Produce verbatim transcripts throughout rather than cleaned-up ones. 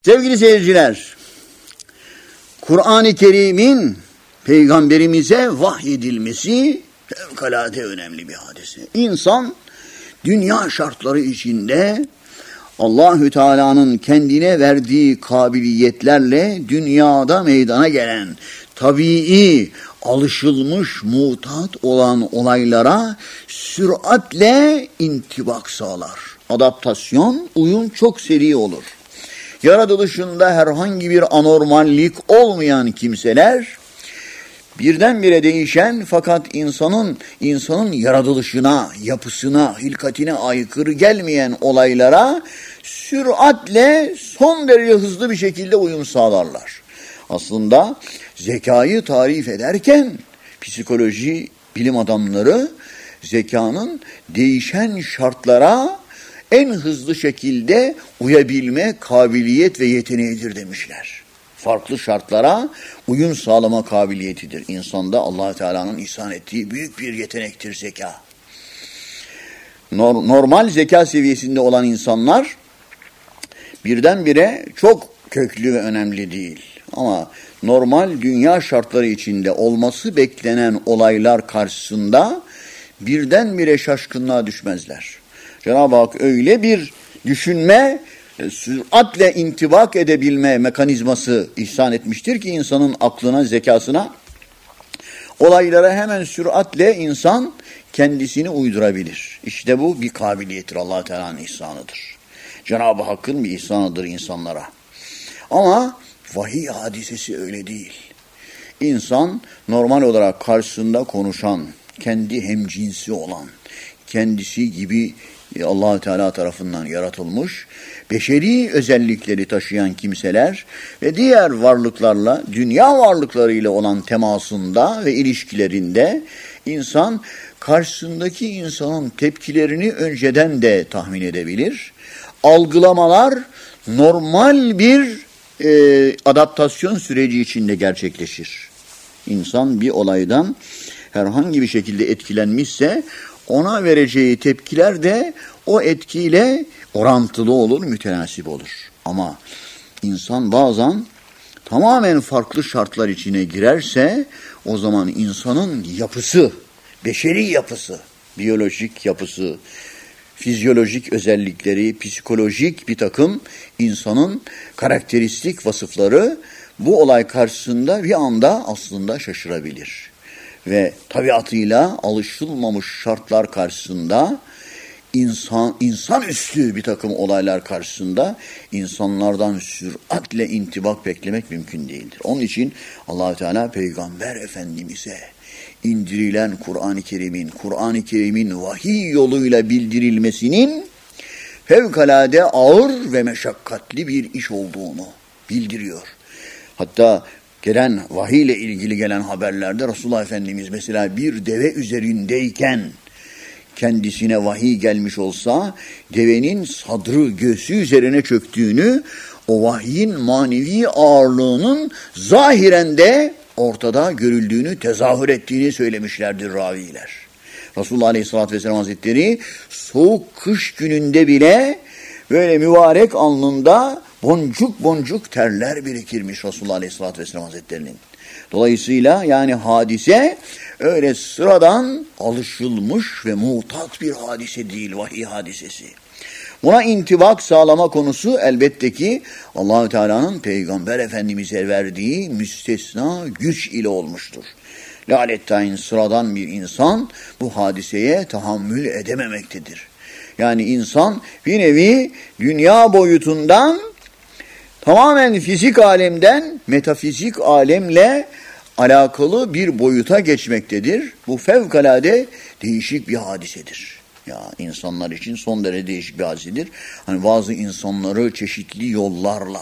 Sevgili seyirciler, Kur'an-ı Kerim'in Peygamberimize vahyedilmesi fevkalade önemli bir hadise. İnsan dünya şartları içinde Allahü Teala'nın kendine verdiği kabiliyetlerle dünyada meydana gelen tabii, alışılmış, mutat olan olaylara süratle intibak sağlar. Adaptasyon, uyum çok seri olur. Yaratılışında herhangi bir anormallik olmayan kimseler, birdenbire değişen fakat insanın insanın yaratılışına, yapısına, hilkatine aykırı gelmeyen olaylara süratle son derece hızlı bir şekilde uyum sağlarlar. Aslında zekayı tarif ederken psikoloji bilim adamları zekanın değişen şartlara en hızlı şekilde uyabilme kabiliyet ve yeteneğidir demişler. Farklı şartlara uyum sağlama kabiliyetidir. İnsanda Allah Teala'nın ihsan ettiği büyük bir yetenektir zeka. Normal zeka seviyesinde olan insanlar birdenbire çok köklü ve önemli değil. Ama normal dünya şartları içinde olması beklenen olaylar karşısında birdenbire şaşkınlığa düşmezler. Cenab-ı Hak öyle bir düşünme, süratle intibak edebilme mekanizması ihsan etmiştir ki insanın aklına, zekasına, olaylara hemen süratle insan kendisini uydurabilir. İşte bu bir kabiliyettir, Allah Teala'nın ihsanıdır. Cenab-ı Hakk'ın bir ihsanıdır insanlara. Ama vahiy hadisesi öyle değil. İnsan normal olarak karşısında konuşan, kendi hemcinsi olan, kendisi gibi Allah Teala tarafından yaratılmış, beşeri özellikleri taşıyan kimseler ve diğer varlıklarla, dünya varlıklarıyla olan temasında ve ilişkilerinde insan karşısındaki insanın tepkilerini önceden de tahmin edebilir. Algılamalar normal bir e, adaptasyon süreci içinde gerçekleşir. İnsan bir olaydan herhangi bir şekilde etkilenmişse ona vereceği tepkiler de o etkiyle orantılı olur, mütenasip olur. Ama insan bazen tamamen farklı şartlar içine girerse o zaman insanın yapısı, beşeri yapısı, biyolojik yapısı, fizyolojik özellikleri, psikolojik bir takım insanın karakteristik vasıfları bu olay karşısında bir anda aslında şaşırabilir. Ve tabiatıyla alışılmamış şartlar karşısında insan insanüstü bir takım olaylar karşısında insanlardan süratle intibak beklemek mümkün değildir. Onun için Allah Teala Peygamber Efendimiz'e indirilen Kur'an-ı Kerim'in, Kur'an-ı Kerim'in vahiy yoluyla bildirilmesinin fevkalade ağır ve meşakkatli bir iş olduğunu bildiriyor. Hatta gelen vahiy ile ilgili gelen haberlerde Resulullah Efendimiz mesela bir deve üzerindeyken kendisine vahiy gelmiş olsa devenin sadrı, göğsü üzerine çöktüğünü, o vahyin manevi ağırlığının zahiren de ortada görüldüğünü, tezahür ettiğini söylemişlerdir raviler. Resulullah Aleyhisselatü Vesselam Hazretleri soğuk kış gününde bile böyle mübarek alnında boncuk boncuk terler birikirmiş Resulullah Aleyhisselatü Vesselam Hazretleri'nin. Dolayısıyla yani hadise öyle sıradan alışılmış ve mutat bir hadise değil, vahiy hadisesi. Buna intibak sağlama konusu elbette ki Allah-u Teala'nın Peygamber Efendimiz'e verdiği müstesna güç ile olmuştur. Lalettayn sıradan bir insan bu hadiseye tahammül edememektedir. Yani insan bir nevi dünya boyutundan tamamen fizik alemden metafizik alemle alakalı bir boyuta geçmektedir. Bu fevkalade değişik bir hadisedir. Ya insanlar için son derece değişik bir hadisedir. Hani bazı insanları çeşitli yollarla,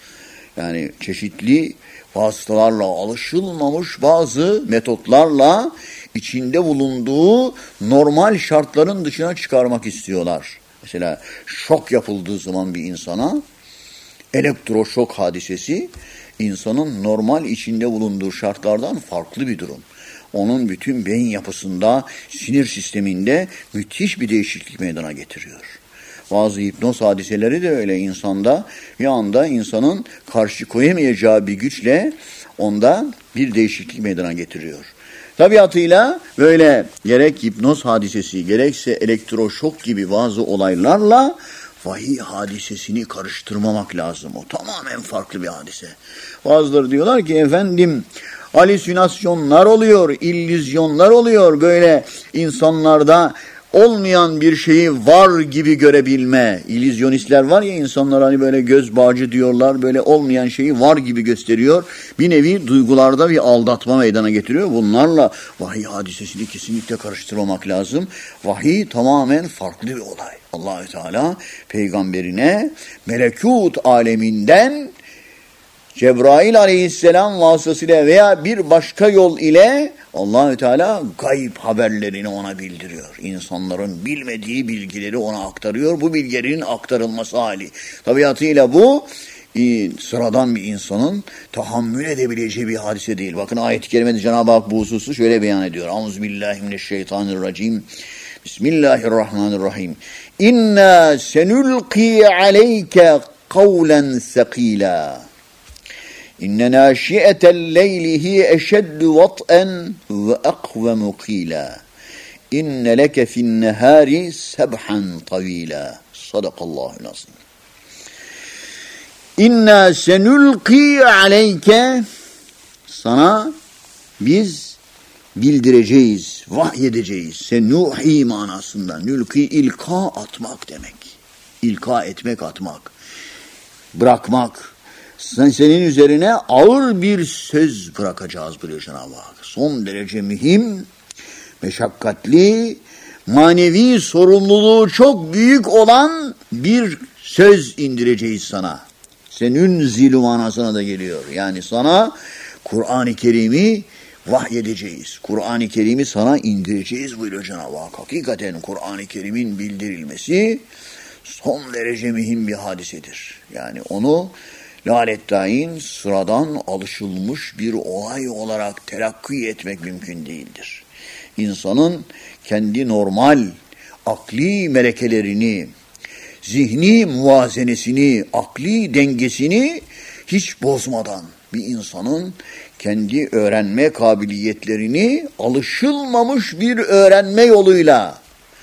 yani çeşitli vasıtalarla, alışılmamış bazı metotlarla içinde bulunduğu normal şartların dışına çıkarmak istiyorlar. Mesela şok yapıldığı zaman bir insana, elektroşok hadisesi insanın normal içinde bulunduğu şartlardan farklı bir durum. Onun bütün beyin yapısında, sinir sisteminde müthiş bir değişiklik meydana getiriyor. Bazı hipnoz hadiseleri de öyle insanda bir anda insanın karşı koyamayacağı bir güçle onda bir değişiklik meydana getiriyor. Tabiatıyla böyle gerek hipnoz hadisesi gerekse elektroşok gibi bazı olaylarla vahiy hadisesini karıştırmamak lazım. O tamamen farklı bir hadise. Bazıları diyorlar ki efendim halüsinasyonlar oluyor, illüzyonlar oluyor. Böyle insanlarda olmayan bir şeyi var gibi görebilme. İllüzyonistler var ya, insanlar hani böyle göz bağcı diyorlar, böyle olmayan şeyi var gibi gösteriyor. Bir nevi duygularda bir aldatma meydana getiriyor. Bunlarla vahiy hadisesini kesinlikle karıştırmamak lazım. Vahiy tamamen farklı bir olay. Allah-u Teala peygamberine melekut aleminden Cebrail aleyhisselam vasıtasıyla veya bir başka yol ile Allah-u Teala gayb haberlerini ona bildiriyor. İnsanların bilmediği bilgileri ona aktarıyor. Bu bilgilerin aktarılması hali. Tabiatıyla bu e, sıradan bir insanın tahammül edebileceği bir hadise değil. Bakın ayet-i kerimede Cenab-ı Hak bu hususu şöyle beyan ediyor. Euzubillahimineşşeytanirracim. Bismillahirrahmanirrahim. İnna senulqi aleyke kavlen sakila. İnne nâşi'etel leylihi eşeddu vat'en ve akvemu qîlâ. İnne leke fin nehâri sebhan tavîlâ. Sadakallâhu l'azîm. İnna senulqi aleyke, sana biz bildireceğiz, vahyedeceğiz. Senuhi manasında. Nülki ilka atmak demek. İlka etmek, atmak. Bırakmak. Sen, senin üzerine ağır bir söz bırakacağız buyuruyor Cenab-ı Hak. Son derece mühim, meşakkatli, manevi sorumluluğu çok büyük olan bir söz indireceğiz sana. Senün zilu manasına da geliyor. Yani sana Kur'an-ı Kerim'i vahyedeceğiz. Kur'an-ı Kerim'i sana indireceğiz buyuruyor Cenab-ı Hak. Hakikaten Kur'an-ı Kerim'in bildirilmesi son derece mühim bir hadisedir. Yani onu lalettayin sıradan alışılmış bir olay olarak telakki etmek mümkün değildir. İnsanın kendi normal akli melekelerini, zihni muvazenesini, akli dengesini hiç bozmadan bir insanın kendi öğrenme kabiliyetlerini alışılmamış bir öğrenme yoluyla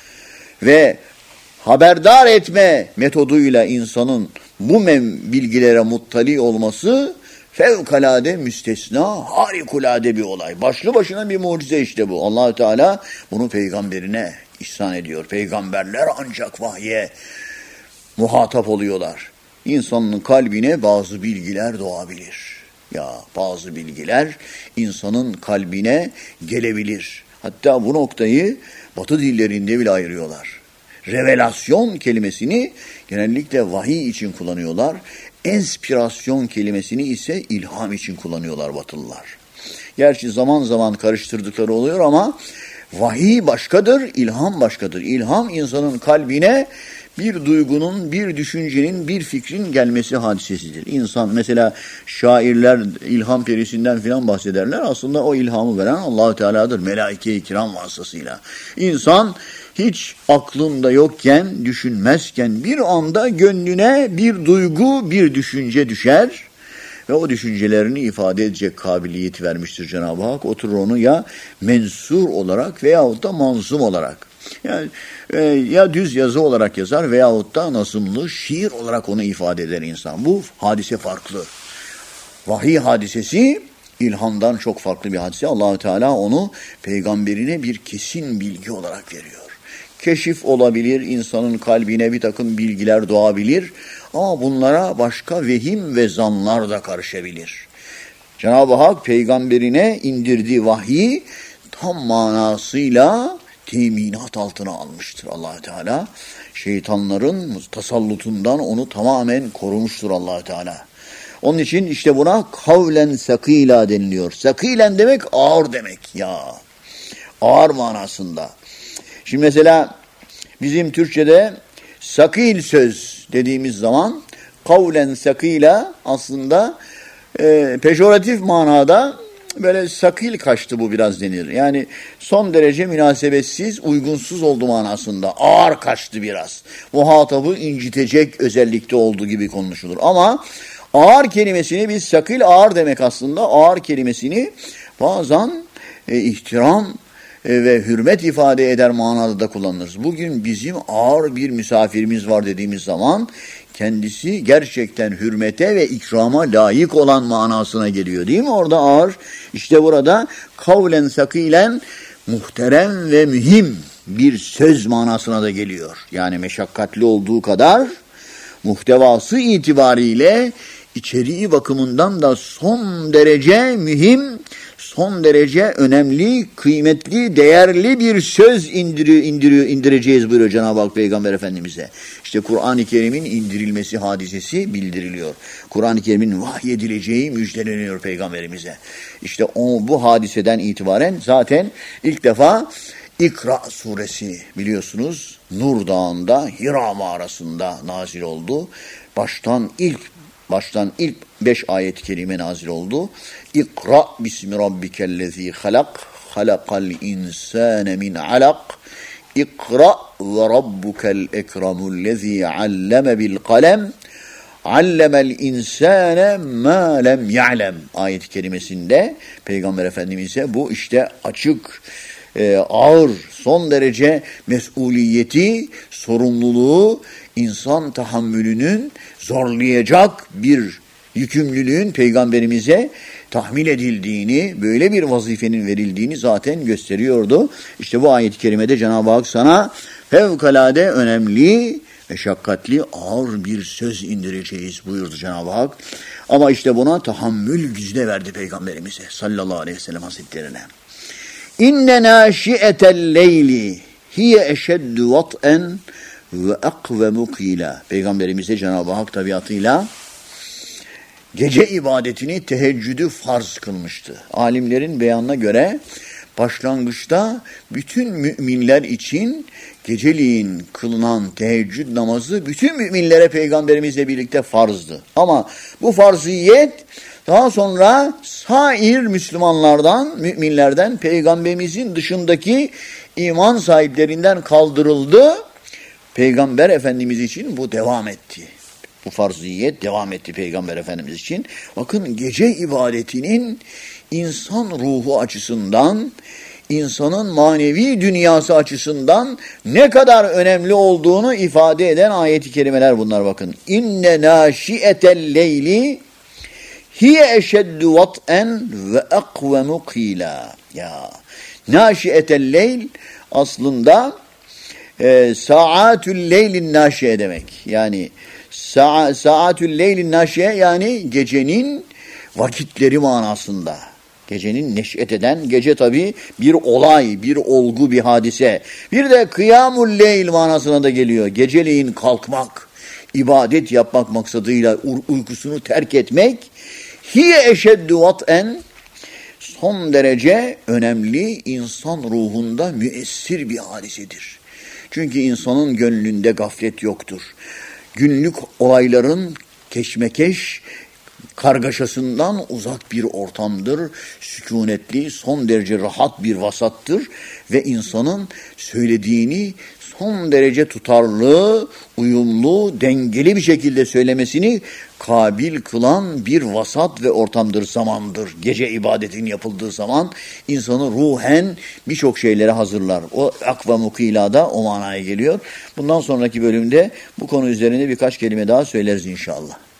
ve haberdar etme metoduyla insanın bu bilgilere muttali olması fevkalade müstesna, harikulade bir olay. Başlı başına bir mucize işte bu. Allah-u Teala bunu peygamberine ihsan ediyor. Peygamberler ancak vahye muhatap oluyorlar. İnsanın kalbine bazı bilgiler doğabilir. Ya bazı bilgiler insanın kalbine gelebilir. Hatta bu noktayı Batı dillerinde bile ayırıyorlar. Revelasyon kelimesini genellikle vahiy için kullanıyorlar. Enspirasyon kelimesini ise ilham için kullanıyorlar Batılılar. Gerçi zaman zaman karıştırdıkları oluyor ama vahiy başkadır, ilham başkadır. İlham insanın kalbine bir duygunun, bir düşüncenin, bir fikrin gelmesi hadisesidir. İnsan mesela şairler ilham perisinden filan bahsederler. Aslında o ilhamı veren Allah-u Teala'dır. Melaike-i kiram vasıtasıyla. İnsan hiç aklında yokken, düşünmezken bir anda gönlüne bir duygu, bir düşünce düşer ve o düşüncelerini ifade edecek kabiliyet vermiştir Cenab-ı Hak. Oturur onu ya mensur olarak veyahut da manzum olarak, yani e, ya düz yazı olarak yazar veyahut da nazımlı şiir olarak onu ifade eder insan. Bu hadise farklı. Vahiy hadisesi ilhamdan çok farklı bir hadise. Allah-u Teala onu peygamberine bir kesin bilgi olarak veriyor. Keşif olabilir, insanın kalbine bir takım bilgiler doğabilir ama bunlara başka vehim ve zanlar da karışabilir. Cenab-ı Hak peygamberine indirdiği vahyi tam manasıyla teminat altına almıştır Allah Teala. Şeytanların tasallutundan onu tamamen korumuştur Allah Teala. Onun için işte buna kavlen sakila deniliyor. Sakilen demek ağır demek ya. Ağır manasında. Şimdi mesela bizim Türkçe'de sakil söz dediğimiz zaman kavlen sakila aslında e, pejoratif manada böyle sakil kaçtı bu biraz denir. Yani son derece münasebetsiz, uygunsuz oldu manasında. Ağır kaçtı biraz. Muhatabı incitecek özellikte olduğu gibi konuşulur. Ama ağır kelimesini biz sakil ağır demek aslında. Ağır kelimesini bazen e, ihtiram e, ve hürmet ifade eder manada da kullanırız. Bugün bizim ağır bir misafirimiz var dediğimiz zaman kendisi gerçekten hürmete ve ikrama layık olan manasına geliyor değil mi? Orada ağır, işte burada kavlen sakilen muhterem ve mühim bir söz manasına da geliyor. Yani meşakkatli olduğu kadar muhtevası itibariyle içeriği bakımından da son derece mühim, son derece önemli, kıymetli, değerli bir söz indiriyor, indiriyor, indireceğiz buyuruyor Cenab-ı Hak Peygamber Efendimiz'e. İşte Kur'an-ı Kerim'in indirilmesi hadisesi bildiriliyor. Kur'an-ı Kerim'in vahyedileceği müjdeleniyor Peygamberimize. İşte o, bu hadiseden itibaren zaten ilk defa İkra suresi biliyorsunuz Nur Dağı'nda Hira mağarasında nazil oldu. Baştan ilk Baştan ilk beş ayet-i kerime nazil oldu. İkra bismi rabbikellezi halak, halakal insane min alak, İkra ve rabbukel ekremullezi alleme bil kalem, allemel insane ma lem ya'lem ayet-i kerimesinde Peygamber Efendimiz'e bu işte açık, e, ağır, son derece mesuliyeti, sorumluluğu, insan tahammülünün zorlayacak bir yükümlülüğün Peygamberimize tahmil edildiğini, böyle bir vazifenin verildiğini zaten gösteriyordu. İşte bu ayet-i kerimede Cenab-ı Hak sana fevkalade önemli, meşakkatli, ağır bir söz indireceğiz buyurdu Cenab-ı Hak. Ama işte buna tahammül gücüne verdi Peygamberimize sallallahu aleyhi ve sellem hazretlerine. İnne nâşi'etel leyli hiye eşeddü vat'en ve akvemu kîlâ. Peygamberimize Cenab-ı Hak tabiatıyla gece ibadetini, teheccüdü farz kılmıştı. Alimlerin beyanına göre başlangıçta bütün müminler için geceliğin kılınan teheccüd namazı bütün müminlere Peygamberimizle birlikte farzdı. Ama bu farziyet daha sonra sair Müslümanlardan, müminlerden, Peygamberimizin dışındaki iman sahiplerinden kaldırıldı. Peygamber Efendimiz için bu devam etti. Bu farziyet devam etti Peygamber Efendimiz için. Bakın gece ibadetinin insan ruhu açısından, insanın manevi dünyası açısından ne kadar önemli olduğunu ifade eden ayet-i kerimeler bunlar bakın. İnne nâşi'etel leyli hiye eşeddü vat'en ve akvemu kîlâ. Ya, nâşi'etel leyl aslında e, saatül leylin nâşiye demek. Yani sa saatül leylin nâşiye yani gecenin vakitleri manasında. Gecenin neş'et eden, gece tabi bir olay, bir olgu, bir hadise. Bir de kıyamul leyl manasına da geliyor. Geceleyin kalkmak, ibadet yapmak maksadıyla uykusunu terk etmek. Hiye eşeddü vat'en son derece önemli, insan ruhunda müessir bir hadisedir. Çünkü insanın gönlünde gaflet yoktur. Günlük olayların keşmekeş, kargaşasından uzak bir ortamdır. Sükunetli, son derece rahat bir vasattır ve insanın söylediğini son derece tutarlı, uyumlu, dengeli bir şekilde söylemesini kabil kılan bir vasat ve ortamdır, zamandır. Gece ibadetin yapıldığı zaman insanı ruhen birçok şeylere hazırlar. O akva mukila da o manaya geliyor. Bundan sonraki bölümde bu konu üzerine birkaç kelime daha söyleriz inşallah.